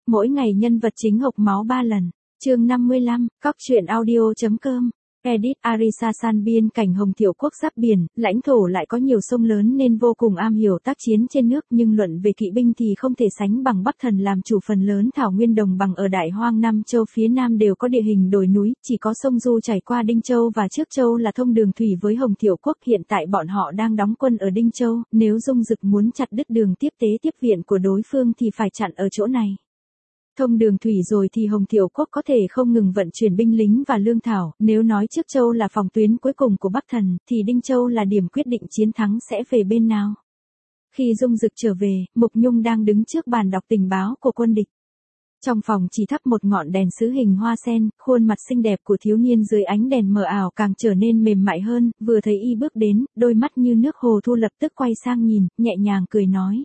Mỗi ngày nhân vật chính hộc máu 3 lần. Chương 55, Cóc truyện audio.com. Edit Arisa San biên cảnh Hồng Tiểu Quốc giáp biển, lãnh thổ lại có nhiều sông lớn nên vô cùng am hiểu tác chiến trên nước, nhưng luận về kỵ binh thì không thể sánh bằng Bắc Thần làm chủ phần lớn thảo nguyên đồng bằng ở Đại Hoang Nam Châu phía Nam đều có địa hình đồi núi, chỉ có sông Du chảy qua Đinh Châu và Trước Châu là thông đường thủy với Hồng Tiểu Quốc. Hiện tại bọn họ đang đóng quân ở Đinh Châu, nếu Dung Dực muốn chặt đứt đường tiếp tế tiếp viện của đối phương thì phải chặn ở chỗ này. Thông đường thủy rồi thì Hồng Tiểu Quốc có thể không ngừng vận chuyển binh lính và lương thảo, nếu nói Trước Châu là phòng tuyến cuối cùng của Bắc Thần, thì Đinh Châu là điểm quyết định chiến thắng sẽ về bên nào. Khi Dung Dực trở về, Mục Nhung đang đứng trước bàn đọc tình báo của quân địch. Trong phòng chỉ thắp một ngọn đèn sứ hình hoa sen, khuôn mặt xinh đẹp của thiếu niên dưới ánh đèn mờ ảo càng trở nên mềm mại hơn, vừa thấy y bước đến, đôi mắt như nước hồ thu lập tức quay sang nhìn, nhẹ nhàng cười nói.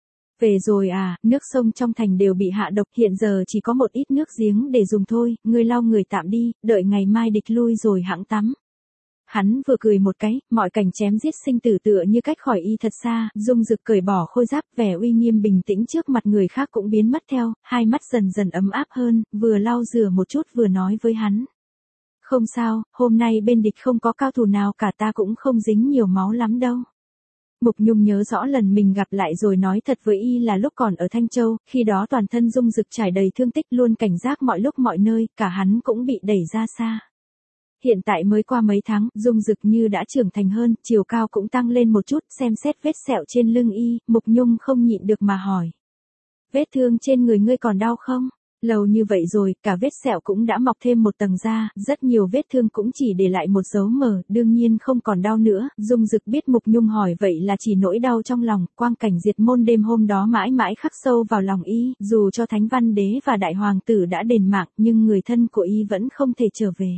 Về rồi à, nước sông trong thành đều bị hạ độc, hiện giờ chỉ có một ít nước giếng để dùng thôi, ngươi lau người tạm đi, đợi ngày mai địch lui rồi hẵng tắm. Hắn vừa cười một cái, mọi cảnh chém giết sinh tử tựa như cách khỏi y thật xa, Dung Dực cởi bỏ khôi giáp, vẻ uy nghiêm bình tĩnh trước mặt người khác cũng biến mất theo, hai mắt dần dần ấm áp hơn, vừa lau rửa một chút vừa nói với hắn. Không sao, hôm nay bên địch không có cao thủ nào cả, ta cũng không dính nhiều máu lắm đâu. Mục Nhung nhớ rõ lần mình gặp lại rồi nói thật với y là lúc còn ở Thanh Châu, khi đó toàn thân Dung Dực trải đầy thương tích, luôn cảnh giác mọi lúc mọi nơi, cả hắn cũng bị đẩy ra xa. Hiện tại mới qua mấy tháng, Dung Dực như đã trưởng thành hơn, chiều cao cũng tăng lên một chút, xem xét vết sẹo trên lưng y, Mục Nhung không nhịn được mà hỏi. Vết thương trên người ngươi còn đau không? Lâu như vậy rồi, cả vết sẹo cũng đã mọc thêm một tầng da, rất nhiều vết thương cũng chỉ để lại một dấu mờ, đương nhiên không còn đau nữa. Dung Dực biết Mục Nhung hỏi vậy là chỉ nỗi đau trong lòng, quang cảnh diệt môn đêm hôm đó mãi mãi khắc sâu vào lòng y, dù cho Thánh Văn Đế và Đại Hoàng tử đã đền mạng, nhưng người thân của y vẫn không thể trở về.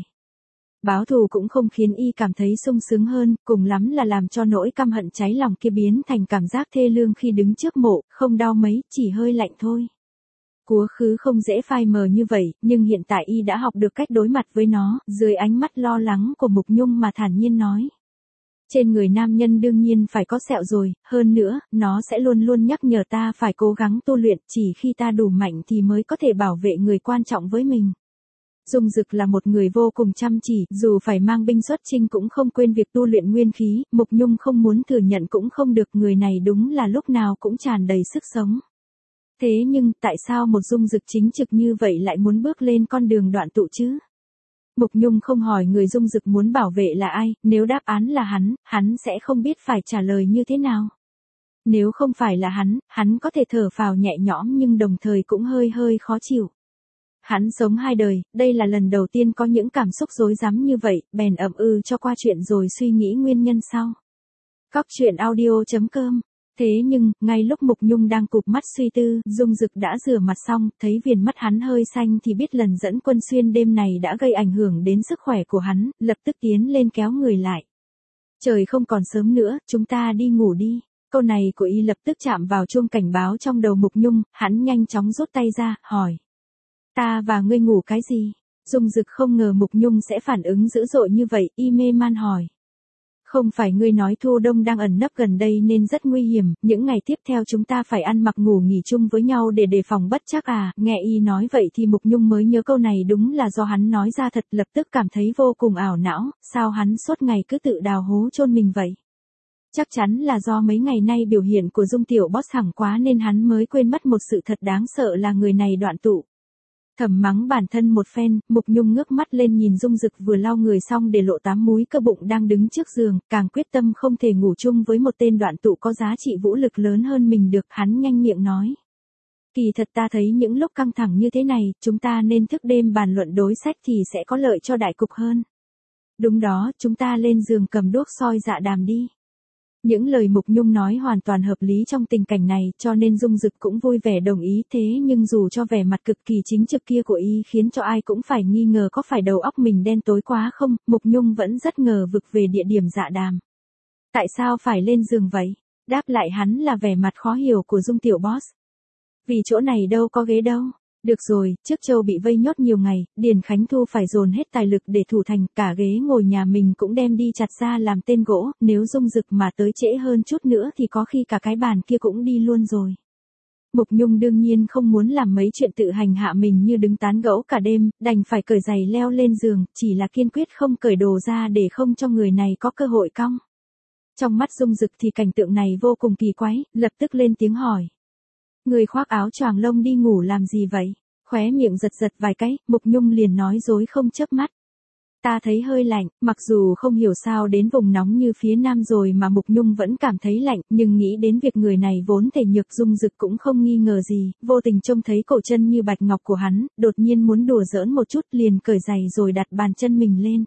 Báo thù cũng không khiến y cảm thấy sung sướng hơn, cùng lắm là làm cho nỗi căm hận cháy lòng kia biến thành cảm giác thê lương khi đứng trước mộ, không đau mấy, chỉ hơi lạnh thôi. Quá khứ không dễ phai mờ như vậy, nhưng hiện tại y đã học được cách đối mặt với nó, dưới ánh mắt lo lắng của Mục Nhung mà thản nhiên nói. Trên người nam nhân đương nhiên phải có sẹo rồi, hơn nữa, nó sẽ luôn luôn nhắc nhở ta phải cố gắng tu luyện, chỉ khi ta đủ mạnh thì mới có thể bảo vệ người quan trọng với mình. Dung Dực là một người vô cùng chăm chỉ, dù phải mang binh xuất chinh cũng không quên việc tu luyện nguyên khí, Mục Nhung không muốn thừa nhận cũng không được, người này đúng là lúc nào cũng tràn đầy sức sống. Thế nhưng, tại sao một Dung Dực chính trực như vậy lại muốn bước lên con đường đoạn tụ chứ? Mục Nhung không hỏi người Dung Dực muốn bảo vệ là ai, nếu đáp án là hắn sẽ không biết phải trả lời như thế nào. Nếu không phải là hắn có thể thở phào nhẹ nhõm nhưng đồng thời cũng hơi khó chịu. Hắn sống 2 đời, đây là lần đầu tiên có những cảm xúc rối rắm như vậy, bèn ậm cho qua chuyện rồi suy nghĩ nguyên nhân sau. Cóc truyện audio.com. Thế nhưng, ngay lúc Mục Nhung đang cụp mắt suy tư, Dung Dực đã rửa mặt xong, thấy viền mắt hắn hơi xanh thì biết lần dẫn quân xuyên đêm này đã gây ảnh hưởng đến sức khỏe của hắn, lập tức tiến lên kéo người lại. Trời không còn sớm nữa, chúng ta đi ngủ đi. Câu này của y lập tức chạm vào chuông cảnh báo trong đầu Mục Nhung, hắn nhanh chóng rút tay ra, hỏi. Ta và ngươi ngủ cái gì? Dung Dực không ngờ Mục Nhung sẽ phản ứng dữ dội như vậy, y mê man hỏi. Không phải ngươi nói Thu Đông đang ẩn nấp gần đây nên rất nguy hiểm, những ngày tiếp theo chúng ta phải ăn mặc ngủ nghỉ chung với nhau để đề phòng bất trắc à, nghe y nói vậy thì Mục Nhung mới nhớ câu này đúng là do hắn nói ra thật, lập tức cảm thấy vô cùng ảo não, sao hắn suốt ngày cứ tự đào hố chôn mình vậy. Chắc chắn là do mấy ngày nay biểu hiện của Dung tiểu boss hẳng quá nên hắn mới quên mất một sự thật đáng sợ là người này đoạn tụ. Thầm mắng bản thân một phen, Mục Nhung ngước mắt lên nhìn Dung Dực vừa lau người xong để lộ 8 múi cơ bụng đang đứng trước giường, càng quyết tâm không thể ngủ chung với một tên đoạn tụ có giá trị vũ lực lớn hơn mình được, hắn nhanh miệng nói. Kỳ thật ta thấy những lúc căng thẳng như thế này, chúng ta nên thức đêm bàn luận đối sách thì sẽ có lợi cho đại cục hơn. Đúng đó, chúng ta lên giường cầm đuốc soi dạ đàm đi. Những lời Mục Nhung nói hoàn toàn hợp lý trong tình cảnh này, cho nên Dung Dực cũng vui vẻ đồng ý, thế nhưng dù cho vẻ mặt cực kỳ chính trực kia của y khiến cho ai cũng phải nghi ngờ có phải đầu óc mình đen tối quá không, Mục Nhung vẫn rất ngờ vực về địa điểm dạ đàm. Tại sao phải lên giường vậy? Đáp lại hắn là vẻ mặt khó hiểu của Dung tiểu boss. Vì chỗ này đâu có ghế đâu. Được rồi, Trước Châu bị vây nhốt nhiều ngày, Điền Khánh Thu phải dồn hết tài lực để thủ thành, cả ghế ngồi nhà mình cũng đem đi chặt ra làm tên gỗ, nếu Dung Dực mà tới trễ hơn chút nữa thì có khi cả cái bàn kia cũng đi luôn rồi. Mục Nhung đương nhiên không muốn làm mấy chuyện tự hành hạ mình như đứng tán gẫu cả đêm, đành phải cởi giày leo lên giường, chỉ là kiên quyết không cởi đồ ra để không cho người này có cơ hội cong. Trong mắt Dung Dực thì cảnh tượng này vô cùng kỳ quái, lập tức lên tiếng hỏi. Người khoác áo choàng lông đi ngủ làm gì vậy? Khóe miệng giật giật vài cái, Mục Nhung liền nói dối không chớp mắt. Ta thấy hơi lạnh, mặc dù không hiểu sao đến vùng nóng như phía Nam rồi mà Mục Nhung vẫn cảm thấy lạnh, nhưng nghĩ đến việc người này vốn thể nhược Dung Dực cũng không nghi ngờ gì, vô tình trông thấy cổ chân như bạch ngọc của hắn, đột nhiên muốn đùa giỡn một chút liền cởi giày rồi đặt bàn chân mình lên.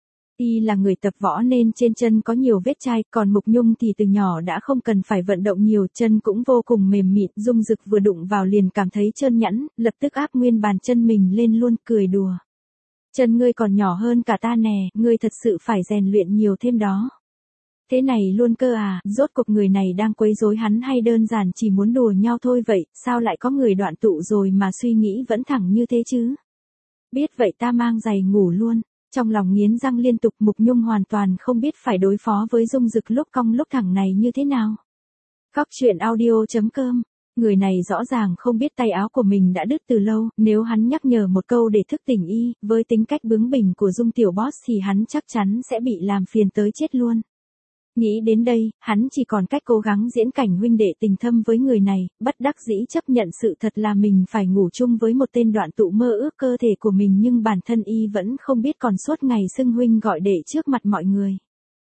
Y là người tập võ nên trên chân có nhiều vết chai, còn Mục Nhung thì từ nhỏ đã không cần phải vận động nhiều, chân cũng vô cùng mềm mịn, Dung Dực vừa đụng vào liền cảm thấy trơn nhẵn, lập tức áp nguyên bàn chân mình lên luôn, cười đùa. Chân ngươi còn nhỏ hơn cả ta nè, ngươi thật sự phải rèn luyện nhiều thêm đó. Thế này luôn cơ à, rốt cuộc người này đang quấy rối hắn hay đơn giản chỉ muốn đùa nhau thôi vậy, sao lại có người đoạn tụ rồi mà suy nghĩ vẫn thẳng như thế chứ? Biết vậy ta mang giày ngủ luôn. Trong lòng nghiến răng liên tục, Mục Nhung hoàn toàn không biết phải đối phó với Dung Dực lúc cong lúc thẳng này như thế nào. Góc truyện audio.com. Người này rõ ràng không biết tay áo của mình đã đứt từ lâu, nếu hắn nhắc nhở một câu để thức tỉnh y, với tính cách bướng bỉnh của Dung tiểu boss thì hắn chắc chắn sẽ bị làm phiền tới chết luôn. Nghĩ đến đây, hắn chỉ còn cách cố gắng diễn cảnh huynh đệ tình thâm với người này, bất đắc dĩ chấp nhận sự thật là mình phải ngủ chung với một tên đoạn tụ mơ ước cơ thể của mình, nhưng bản thân y vẫn không biết còn suốt ngày xưng huynh gọi đệ trước mặt mọi người.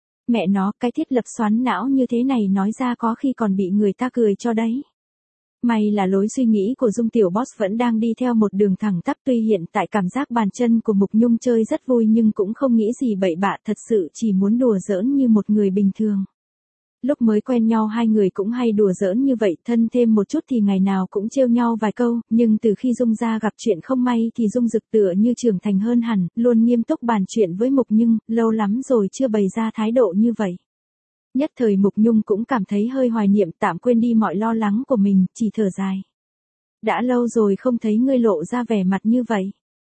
Mẹ nó, cái thiết lập xoắn não như thế này nói ra có khi còn bị người ta cười cho đấy. May là lối suy nghĩ của Dung tiểu boss vẫn đang đi theo một đường thẳng tắp, tuy hiện tại cảm giác bàn chân của Mục Nhung chơi rất vui nhưng cũng không nghĩ gì bậy bạ, thật sự chỉ muốn đùa giỡn như một người bình thường. Lúc mới quen nhau hai người cũng hay đùa giỡn như vậy, thân thêm một chút thì ngày nào cũng trêu nhau vài câu, nhưng từ khi Dung gia gặp chuyện không may thì Dung Dực tựa như trưởng thành hơn hẳn, luôn nghiêm túc bàn chuyện với Mục Nhung, lâu lắm rồi chưa bày ra thái độ như vậy. Nhất thời Mục Nhung cũng cảm thấy hơi hoài niệm, tạm quên đi mọi lo lắng của mình, chỉ thở dài. Đã lâu rồi không thấy ngươi lộ ra vẻ mặt như vậy.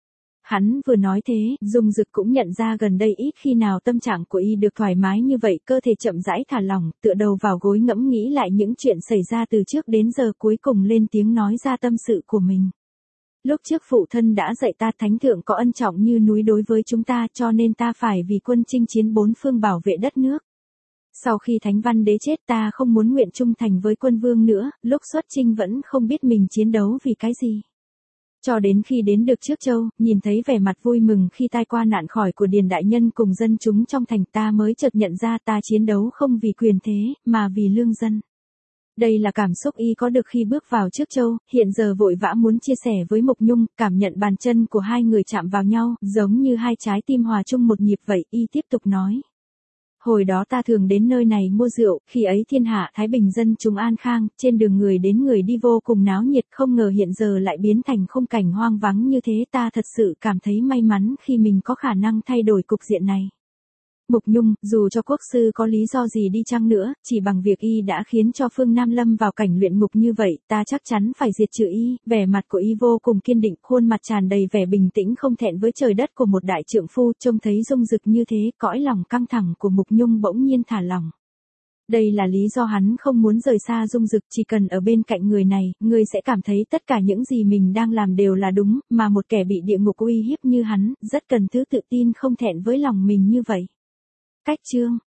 Hắn vừa nói thế, Dung Dực cũng nhận ra gần đây ít khi nào tâm trạng của y được thoải mái như vậy, cơ thể chậm rãi thả lỏng, tựa đầu vào gối ngẫm nghĩ lại những chuyện xảy ra từ trước đến giờ, cuối cùng lên tiếng nói ra tâm sự của mình. Lúc trước phụ thân đã dạy ta thánh thượng có ân trọng như núi đối với chúng ta, cho nên ta phải vì quân chinh chiến bốn phương bảo vệ đất nước. Sau khi Thánh Văn Đế chết ta không muốn nguyện trung thành với quân vương nữa, lúc xuất chinh vẫn không biết mình chiến đấu vì cái gì. Cho đến khi đến được trước châu, nhìn thấy vẻ mặt vui mừng khi tai qua nạn khỏi của Điền đại nhân cùng dân chúng trong thành, ta mới chợt nhận ra ta chiến đấu không vì quyền thế, mà vì lương dân. Đây là cảm xúc y có được khi bước vào trước châu, hiện giờ vội vã muốn chia sẻ với Mục Nhung, cảm nhận bàn chân của hai người chạm vào nhau, giống như hai trái tim hòa chung một nhịp vậy, y tiếp tục nói. Hồi đó ta thường đến nơi này mua rượu, khi ấy thiên hạ thái bình dân chúng an khang, trên đường người đến người đi vô cùng náo nhiệt, không ngờ hiện giờ lại biến thành khung cảnh hoang vắng như thế, ta thật sự cảm thấy may mắn khi mình có khả năng thay đổi cục diện này. Mục Nhung, dù cho quốc sư có lý do gì đi chăng nữa, chỉ bằng việc y đã khiến cho Phương Nam lâm vào cảnh luyện ngục như vậy, ta chắc chắn phải diệt trừ y. Vẻ mặt của y vô cùng kiên định, khuôn mặt tràn đầy vẻ bình tĩnh không thẹn với trời đất của một đại trượng phu, trông thấy Dung Dực như thế, cõi lòng căng thẳng của Mục Nhung bỗng nhiên thả lỏng. Đây là lý do hắn không muốn rời xa Dung Dực, chỉ cần ở bên cạnh người này, người sẽ cảm thấy tất cả những gì mình đang làm đều là đúng, mà một kẻ bị địa ngục uy hiếp như hắn, rất cần thứ tự tin không thẹn với lòng mình như vậy. Cách chương